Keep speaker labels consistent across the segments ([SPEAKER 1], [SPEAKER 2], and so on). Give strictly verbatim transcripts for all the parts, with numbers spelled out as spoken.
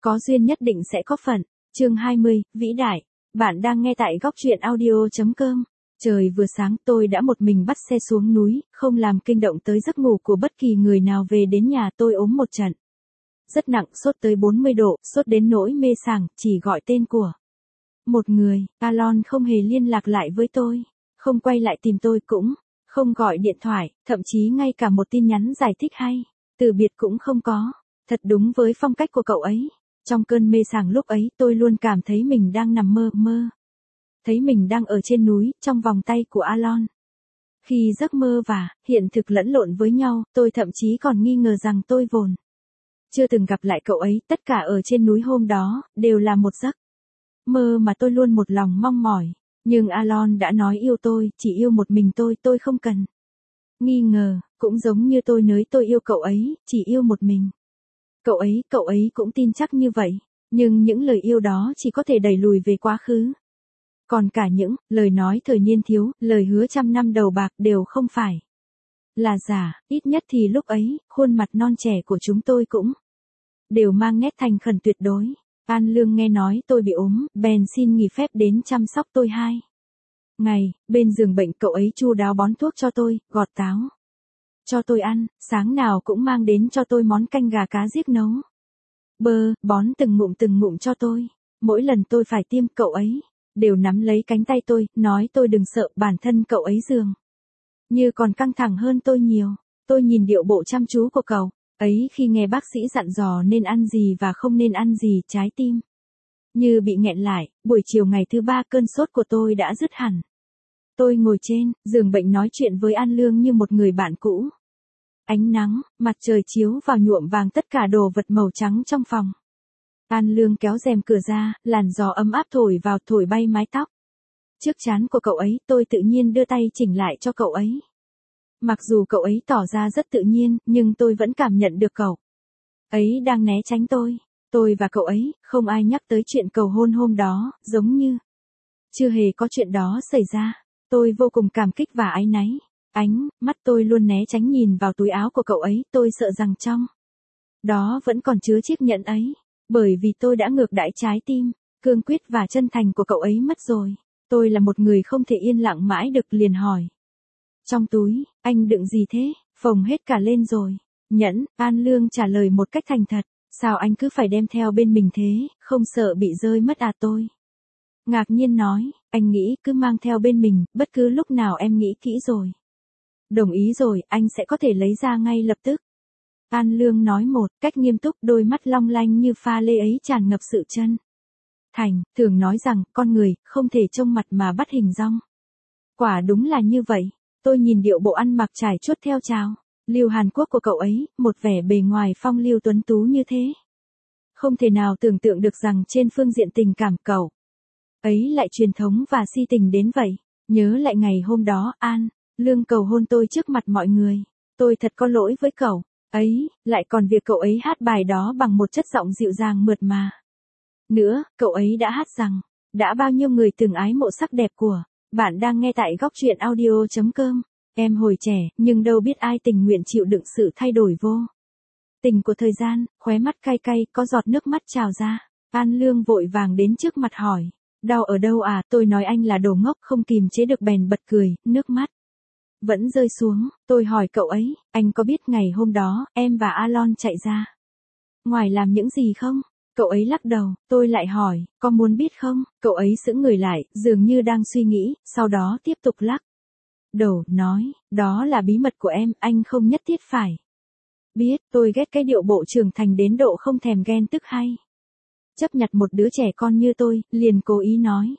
[SPEAKER 1] có duyên nhất định sẽ có phận. Chương hai mươi, vĩ đại. Bạn đang nghe tại góc truyện audio chấm com. Trời vừa sáng tôi đã một mình bắt xe xuống núi, không làm kinh động tới giấc ngủ của bất kỳ người nào. Về đến nhà tôi ốm một trận. Rất nặng, sốt tới bốn mươi độ, sốt đến nỗi mê sảng, chỉ gọi tên của một người. Alon không hề liên lạc lại với tôi, không quay lại tìm tôi, cũng không gọi điện thoại, thậm chí ngay cả một tin nhắn giải thích hay từ biệt cũng không có. Thật đúng với phong cách của cậu ấy. Trong cơn mê sảng lúc ấy tôi luôn cảm thấy mình đang nằm mơ mơ. Thấy mình đang ở trên núi, trong vòng tay của Alon. Khi giấc mơ và hiện thực lẫn lộn với nhau, tôi thậm chí còn nghi ngờ rằng tôi vốn chưa từng gặp lại cậu ấy. Tất cả ở trên núi hôm đó đều là một giấc mơ mà tôi luôn một lòng mong mỏi. Nhưng Alon đã nói yêu tôi, chỉ yêu một mình tôi, tôi không cần nghi ngờ. Cũng giống như tôi nói tôi yêu cậu ấy, chỉ yêu một mình cậu ấy, cậu ấy cũng tin chắc như vậy. Nhưng những lời yêu đó chỉ có thể đẩy lùi về quá khứ. Còn cả những lời nói thời niên thiếu, lời hứa trăm năm đầu bạc đều không phải là giả. Ít nhất thì lúc ấy, khuôn mặt non trẻ của chúng tôi cũng đều mang nét thành khẩn tuyệt đối. An Lương nghe nói tôi bị ốm, bèn xin nghỉ phép đến chăm sóc tôi hai ngày. Bên giường bệnh cậu ấy chu đáo bón thuốc cho tôi, gọt táo cho tôi ăn, sáng nào cũng mang đến cho tôi món canh gà cá giết nấu bơ, bón từng ngụm từng ngụm cho tôi. Mỗi lần tôi phải tiêm, cậu ấy đều nắm lấy cánh tay tôi, nói tôi đừng sợ. Bản thân cậu ấy dường như còn căng thẳng hơn tôi nhiều. Tôi nhìn điệu bộ chăm chú của cậu ấy khi nghe bác sĩ dặn dò nên ăn gì và không nên ăn gì, trái tim như bị nghẹn lại. Buổi chiều ngày thứ ba cơn sốt của tôi đã dứt hẳn. Tôi ngồi trên giường bệnh nói chuyện với An Lương như một người bạn cũ. Ánh nắng, mặt trời chiếu vào nhuộm vàng tất cả đồ vật màu trắng trong phòng. An Lương kéo rèm cửa ra, làn gió ấm áp thổi vào, thổi bay mái tóc trước trán của cậu ấy. Tôi tự nhiên đưa tay chỉnh lại cho cậu ấy. Mặc dù cậu ấy tỏ ra rất tự nhiên, nhưng tôi vẫn cảm nhận được cậu ấy đang né tránh tôi. Tôi và cậu ấy, không ai nhắc tới chuyện cầu hôn hôm đó, giống như chưa hề có chuyện đó xảy ra. Tôi vô cùng cảm kích và áy náy. Ánh mắt tôi luôn né tránh nhìn vào túi áo của cậu ấy. Tôi sợ rằng trong đó vẫn còn chứa chiếc nhẫn ấy. Bởi vì tôi đã ngược đãi trái tim cương quyết và chân thành của cậu ấy mất rồi. Tôi là một người không thể yên lặng mãi được, liền hỏi. Trong túi, anh đựng gì thế? Phồng hết cả lên rồi. Nhẫn. An Lương trả lời một cách thành thật. Sao anh cứ phải đem theo bên mình thế, không sợ bị rơi mất à? Tôi ngạc nhiên nói, anh nghĩ cứ mang theo bên mình, bất cứ lúc nào em nghĩ kỹ rồi. Đồng ý rồi, anh sẽ có thể lấy ra ngay lập tức. An Lương nói một cách nghiêm túc, đôi mắt long lanh như pha lê ấy tràn ngập sự chân thành. Thường nói rằng, con người không thể trông mặt mà bắt hình dong. Quả đúng là như vậy. Tôi nhìn điệu bộ ăn mặc trải chuốt theo trào lưu Hàn Quốc của cậu ấy, một vẻ bề ngoài phong lưu tuấn tú như thế. Không thể nào tưởng tượng được rằng trên phương diện tình cảm cậu ấy lại truyền thống và si tình đến vậy. Nhớ lại ngày hôm đó, An Lương cầu hôn tôi trước mặt mọi người. Tôi thật có lỗi với cậu ấy, lại còn việc cậu ấy hát bài đó bằng một chất giọng dịu dàng mượt mà. Nữa, cậu ấy đã hát rằng, đã bao nhiêu người từng ái mộ sắc đẹp của bạn. Đang nghe tại góc truyện audio chấm com. Em hồi trẻ, nhưng đâu biết ai tình nguyện chịu đựng sự thay đổi vô tình của thời gian. Khóe mắt cay cay, có giọt nước mắt trào ra. An Lương vội vàng đến trước mặt hỏi, đau ở đâu à? Tôi nói anh là đồ ngốc, không kìm chế được bèn bật cười, nước mắt vẫn rơi xuống. Tôi hỏi cậu ấy, anh có biết ngày hôm đó, em và Alon chạy ra ngoài làm những gì không? Cậu ấy lắc đầu. Tôi lại hỏi, có muốn biết không? Cậu ấy sững người lại, dường như đang suy nghĩ, sau đó tiếp tục lắc đầu, nói, đó là bí mật của em, anh không nhất thiết phải biết. Tôi ghét cái điệu bộ trưởng thành đến độ không thèm ghen tức hay chấp nhặt một đứa trẻ con như tôi, liền cố ý nói.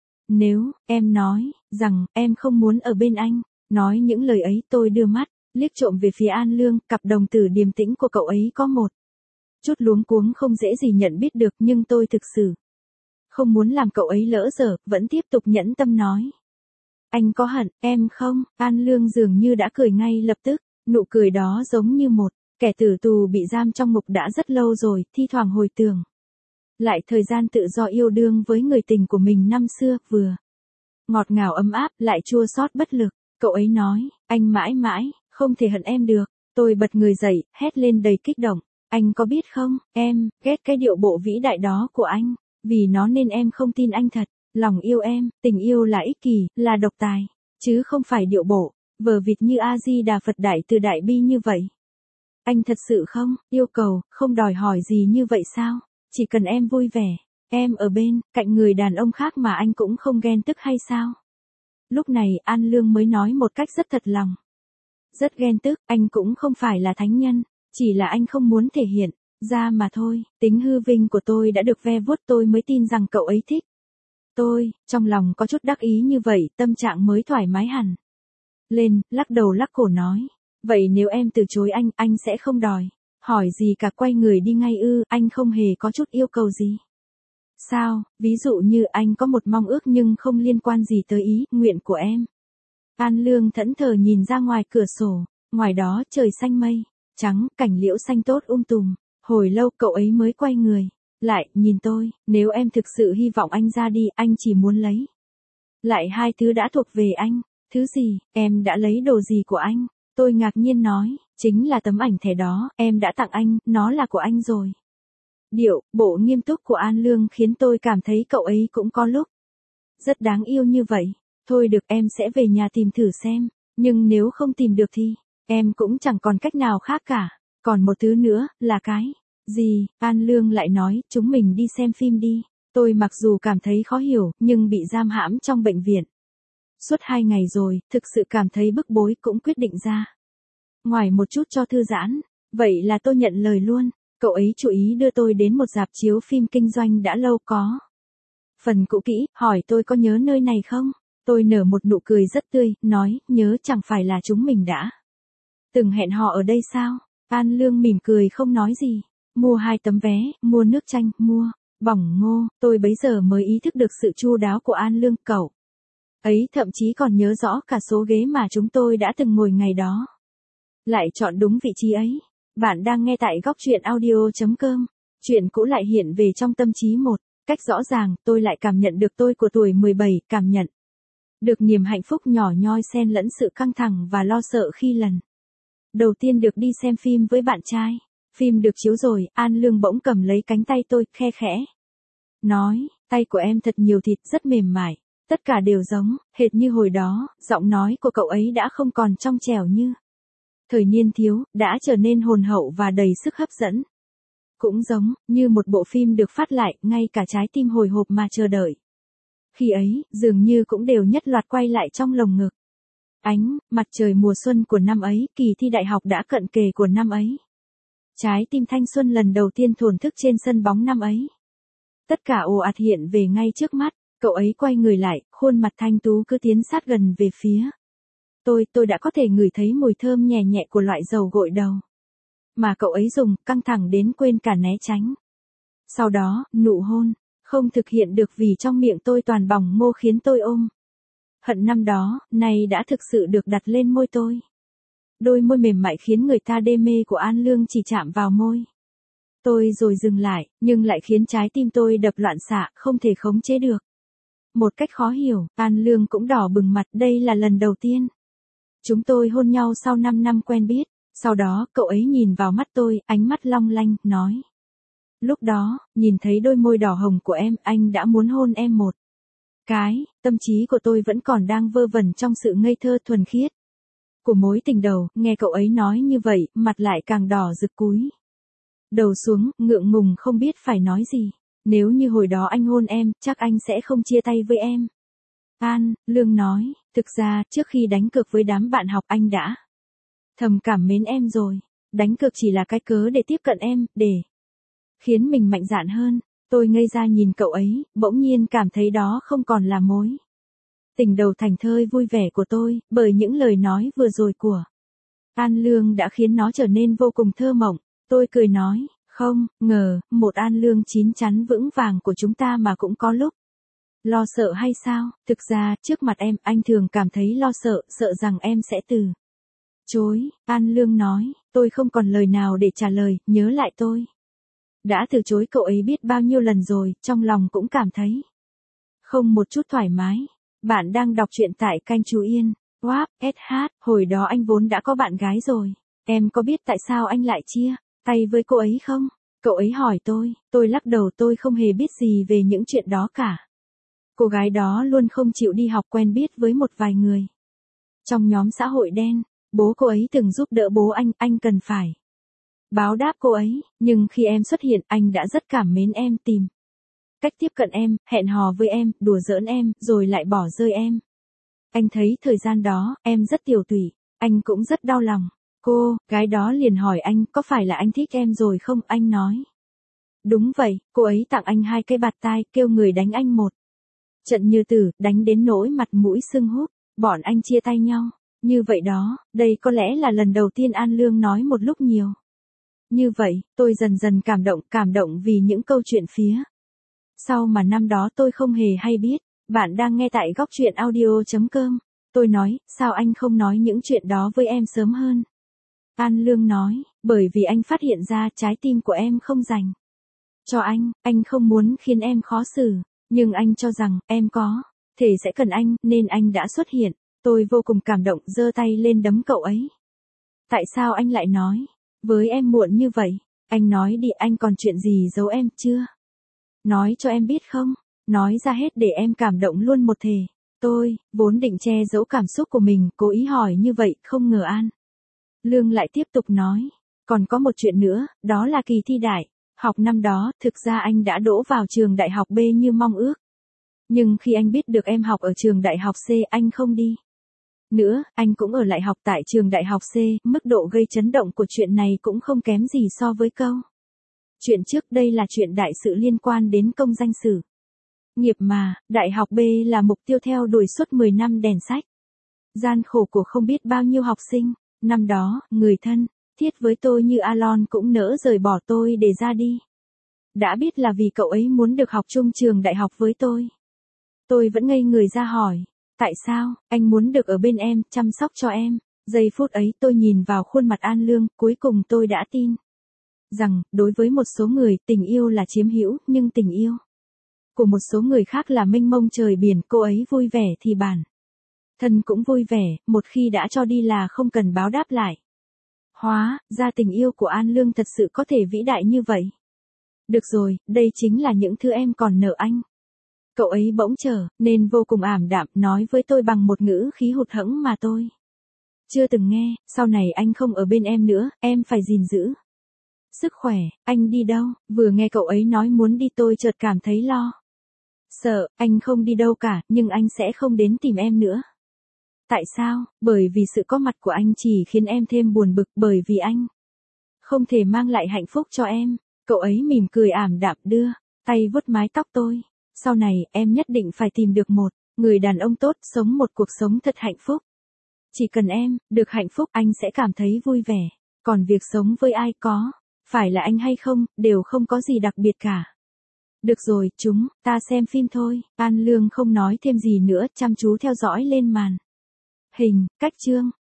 [SPEAKER 1] Nếu em nói rằng em không muốn ở bên anh, nói những lời ấy, tôi đưa mắt liếc trộm về phía An Lương. Cặp đồng tử điềm tĩnh của cậu ấy có một chút luống cuống không dễ gì nhận biết được, nhưng tôi thực sự không muốn làm cậu ấy lỡ dở, vẫn tiếp tục nhẫn tâm nói. Anh có hận em không? An Lương dường như đã cười ngay lập tức. Nụ cười đó giống như một kẻ tử tù bị giam trong ngục đã rất lâu rồi, thi thoảng hồi tưởng lại thời gian tự do yêu đương với người tình của mình năm xưa, vừa ngọt ngào ấm áp, lại chua xót bất lực. Cậu ấy nói, anh mãi mãi không thể hận em được. Tôi bật người dậy, hét lên đầy kích động. Anh có biết không, em, ghét cái điệu bộ vĩ đại đó của anh. Vì nó nên em không tin anh thật. Lòng yêu em, tình yêu là ích kỷ, là độc tài. Chứ không phải điệu bộ, vờ vịt như A-di-đà Phật Đại Từ Đại Bi như vậy. Anh thật sự không, yêu cầu, không đòi hỏi gì như vậy sao? Chỉ cần em vui vẻ, em ở bên, cạnh người đàn ông khác mà anh cũng không ghen tức hay sao? Lúc này An Lương mới nói một cách rất thật lòng. Rất ghen tức, anh cũng không phải là thánh nhân, chỉ là anh không muốn thể hiện ra mà thôi. Tính hư vinh của tôi đã được ve vuốt, tôi mới tin rằng cậu ấy thích tôi, trong lòng có chút đắc ý như vậy, tâm trạng mới thoải mái hẳn. Lên, lắc đầu lắc cổ nói, vậy nếu em từ chối anh, anh sẽ không đòi hỏi gì cả, quay người đi ngay ư? Anh không hề có chút yêu cầu gì. Sao, ví dụ như anh có một mong ước nhưng không liên quan gì tới ý, nguyện của em. An Lương thẫn thờ nhìn ra ngoài cửa sổ, ngoài đó trời xanh mây trắng, cảnh liễu xanh tốt um tùm. Hồi lâu cậu ấy mới quay người lại, nhìn tôi, nếu em thực sự hy vọng anh ra đi, anh chỉ muốn lấy lại hai thứ đã thuộc về anh. Thứ gì, em đã lấy đồ gì của anh? Tôi ngạc nhiên nói, chính là tấm ảnh thẻ đó, em đã tặng anh, nó là của anh rồi. Điệu, bộ nghiêm túc của An Lương khiến tôi cảm thấy cậu ấy cũng có lúc rất đáng yêu như vậy. Thôi được, em sẽ về nhà tìm thử xem, nhưng nếu không tìm được thì, em cũng chẳng còn cách nào khác cả. Còn một thứ nữa, là cái gì? An Lương lại nói, chúng mình đi xem phim đi. Tôi mặc dù cảm thấy khó hiểu, nhưng bị giam hãm trong bệnh viện suốt hai ngày rồi, thực sự cảm thấy bức bối, cũng quyết định ra ngoài một chút cho thư giãn. Vậy là tôi nhận lời luôn. Cậu ấy chú ý đưa tôi đến một rạp chiếu phim kinh doanh đã lâu có phần cũ kỹ, hỏi tôi có nhớ nơi này không? Tôi nở một nụ cười rất tươi, nói, nhớ, chẳng phải là chúng mình đã từng hẹn hò ở đây sao? An Lương mỉm cười không nói gì. Mua hai tấm vé, mua nước chanh, mua bỏng ngô. Tôi bấy giờ mới ý thức được sự chu đáo của An Lương. Cậu ấy thậm chí còn nhớ rõ cả số ghế mà chúng tôi đã từng ngồi ngày đó. Lại chọn đúng vị trí ấy. Bạn đang nghe tại góc truyện audio chấm com. Chuyện cũ lại hiện về trong tâm trí một cách rõ ràng. Tôi lại cảm nhận được tôi của tuổi mười bảy, cảm nhận được niềm hạnh phúc nhỏ nhoi xen lẫn sự căng thẳng và lo sợ khi lần đầu tiên được đi xem phim với bạn trai. Phim được chiếu rồi, An Lương bỗng cầm lấy cánh tay tôi, khe khẽ nói, tay của em thật nhiều thịt, rất mềm mại. Tất cả đều giống, hệt như hồi đó. Giọng nói của cậu ấy đã không còn trong trẻo như thời niên thiếu, đã trở nên hồn hậu và đầy sức hấp dẫn. Cũng giống như một bộ phim được phát lại, ngay cả trái tim hồi hộp mà chờ đợi khi ấy, dường như cũng đều nhất loạt quay lại trong lồng ngực. Ánh mặt trời mùa xuân của năm ấy, kỳ thi đại học đã cận kề của năm ấy. Trái tim thanh xuân lần đầu tiên thổn thức trên sân bóng năm ấy. Tất cả ồ ạt hiện về ngay trước mắt. Cậu ấy quay người lại, khuôn mặt thanh tú cứ tiến sát gần về phía tôi. Tôi đã có thể ngửi thấy mùi thơm nhẹ nhẹ của loại dầu gội đầu mà cậu ấy dùng, căng thẳng đến quên cả né tránh. Sau đó, nụ hôn không thực hiện được vì trong miệng tôi toàn bỏng ngô khiến tôi ôm hận năm đó, nay đã thực sự được đặt lên môi tôi. Đôi môi mềm mại khiến người ta đê mê của An Lương chỉ chạm vào môi tôi rồi dừng lại, nhưng lại khiến trái tim tôi đập loạn xạ, không thể khống chế được. Một cách khó hiểu, An Lương cũng đỏ bừng mặt, đây là lần đầu tiên chúng tôi hôn nhau sau năm năm quen biết. Sau đó, cậu ấy nhìn vào mắt tôi, ánh mắt long lanh, nói. Lúc đó, nhìn thấy đôi môi đỏ hồng của em, anh đã muốn hôn em một cái. Tâm trí của tôi vẫn còn đang vơ vẩn trong sự ngây thơ thuần khiết của mối tình đầu. Nghe cậu ấy nói như vậy, mặt lại càng đỏ rực, cúi đầu xuống, ngượng ngùng không biết phải nói gì. Nếu như hồi đó anh hôn em, chắc anh sẽ không chia tay với em. An Lương nói, thực ra, trước khi đánh cược với đám bạn học, anh đã thầm cảm mến em rồi. Đánh cược chỉ là cái cớ để tiếp cận em, để khiến mình mạnh dạn hơn. Tôi ngây ra nhìn cậu ấy, bỗng nhiên cảm thấy đó không còn là mối tình đầu thành thơi vui vẻ của tôi, bởi những lời nói vừa rồi của An Lương đã khiến nó trở nên vô cùng thơ mộng. Tôi cười nói, không ngờ, một An Lương chín chắn vững vàng của chúng ta mà cũng có lúc lo sợ hay sao? Thực ra, trước mặt em, anh thường cảm thấy lo sợ, sợ rằng em sẽ từ chối. An Lương nói, tôi không còn lời nào để trả lời, nhớ lại tôi đã từ chối cậu ấy biết bao nhiêu lần rồi, trong lòng cũng cảm thấy không một chút thoải mái. Bạn đang đọc truyện tại kênh Chú Yên. Wow, ét hát, hồi đó anh vốn đã có bạn gái rồi. Em có biết tại sao anh lại chia tay với cô ấy không? Cậu ấy hỏi tôi, tôi lắc đầu tôi không hề biết gì về những chuyện đó cả. Cô gái đó luôn không chịu đi học quen biết với một vài người. Trong nhóm xã hội đen, bố cô ấy từng giúp đỡ bố anh, anh cần phải báo đáp cô ấy, nhưng khi em xuất hiện anh đã rất cảm mến em tìm cách tiếp cận em, hẹn hò với em, đùa giỡn em, rồi lại bỏ rơi em. Anh thấy thời gian đó, em rất tiểu tụy, anh cũng rất đau lòng. Cô, gái đó liền hỏi anh, có phải là anh thích em rồi không? Anh nói. Đúng vậy, cô ấy tặng anh hai cái bạt tai, kêu người đánh anh một trận như tử, đánh đến nỗi mặt mũi sưng húp, bọn anh chia tay nhau. Như vậy đó, đây có lẽ là lần đầu tiên An Lương nói một lúc nhiều. Như vậy, tôi dần dần cảm động, cảm động vì những câu chuyện phía sau mà năm đó tôi không hề hay biết. Bạn đang nghe tại góc truyện audio chấm com. Tôi nói, sao anh không nói những chuyện đó với em sớm hơn? An Lương nói, bởi vì anh phát hiện ra trái tim của em không dành cho anh, anh không muốn khiến em khó xử, nhưng anh cho rằng em có thể sẽ cần anh, nên anh đã xuất hiện. Tôi vô cùng cảm động, giơ tay lên đấm cậu ấy. Tại sao anh lại nói với em muộn như vậy? Anh nói đi, anh còn chuyện gì giấu em chưa? Nói cho em biết không? Nói ra hết để em cảm động luôn một thể. Tôi, vốn định che giấu cảm xúc của mình, cố ý hỏi như vậy, không ngờ An Lương lại tiếp tục nói. Còn có một chuyện nữa, đó là kỳ thi đại học năm đó, thực ra anh đã đỗ vào trường đại học B như mong ước. Nhưng khi anh biết được em học ở trường đại học C, anh không đi nữa, anh cũng ở lại học tại trường đại học C, mức độ gây chấn động của chuyện này cũng không kém gì so với câu chuyện trước. Đây là chuyện đại sự liên quan đến công danh sử nghiệp mà, đại học B là mục tiêu theo đuổi suốt mười năm đèn sách. Gian khổ của không biết bao nhiêu học sinh, năm đó, người thân thiết với tôi như Alon cũng nỡ rời bỏ tôi để ra đi. Đã biết là vì cậu ấy muốn được học chung trường đại học với tôi. Tôi vẫn ngây người ra hỏi, tại sao, anh muốn được ở bên em, chăm sóc cho em. Giây phút ấy tôi nhìn vào khuôn mặt An Lương, cuối cùng tôi đã tin rằng, đối với một số người, tình yêu là chiếm hữu, nhưng tình yêu của một số người khác là mênh mông trời biển. Cô ấy vui vẻ thì bản thân cũng vui vẻ, một khi đã cho đi là không cần báo đáp lại. Hóa ra tình yêu của An Lương thật sự có thể vĩ đại như vậy. Được rồi, đây chính là những thứ em còn nợ anh. Cậu ấy bỗng trở nên vô cùng ảm đạm, nói với tôi bằng một ngữ khí hụt hẫng mà tôi chưa từng nghe. Sau này anh không ở bên em nữa, em phải gìn giữ sức khỏe. Anh đi đâu? Vừa nghe cậu ấy nói muốn đi tôi chợt cảm thấy lo sợ. Anh không đi đâu cả, nhưng anh sẽ không đến tìm em nữa. Tại sao? Bởi vì sự có mặt của anh chỉ khiến em thêm buồn bực, bởi vì anh không thể mang lại hạnh phúc cho em. Cậu ấy mỉm cười ảm đạm, đưa tay vuốt mái tóc tôi. Sau này, em nhất định phải tìm được một người đàn ông tốt, sống một cuộc sống thật hạnh phúc. Chỉ cần em được hạnh phúc, anh sẽ cảm thấy vui vẻ. Còn việc sống với ai, có phải là anh hay không, đều không có gì đặc biệt cả. Được rồi, chúng ta xem phim thôi. An Lương không nói thêm gì nữa, chăm chú theo dõi lên màn hình. Cách chương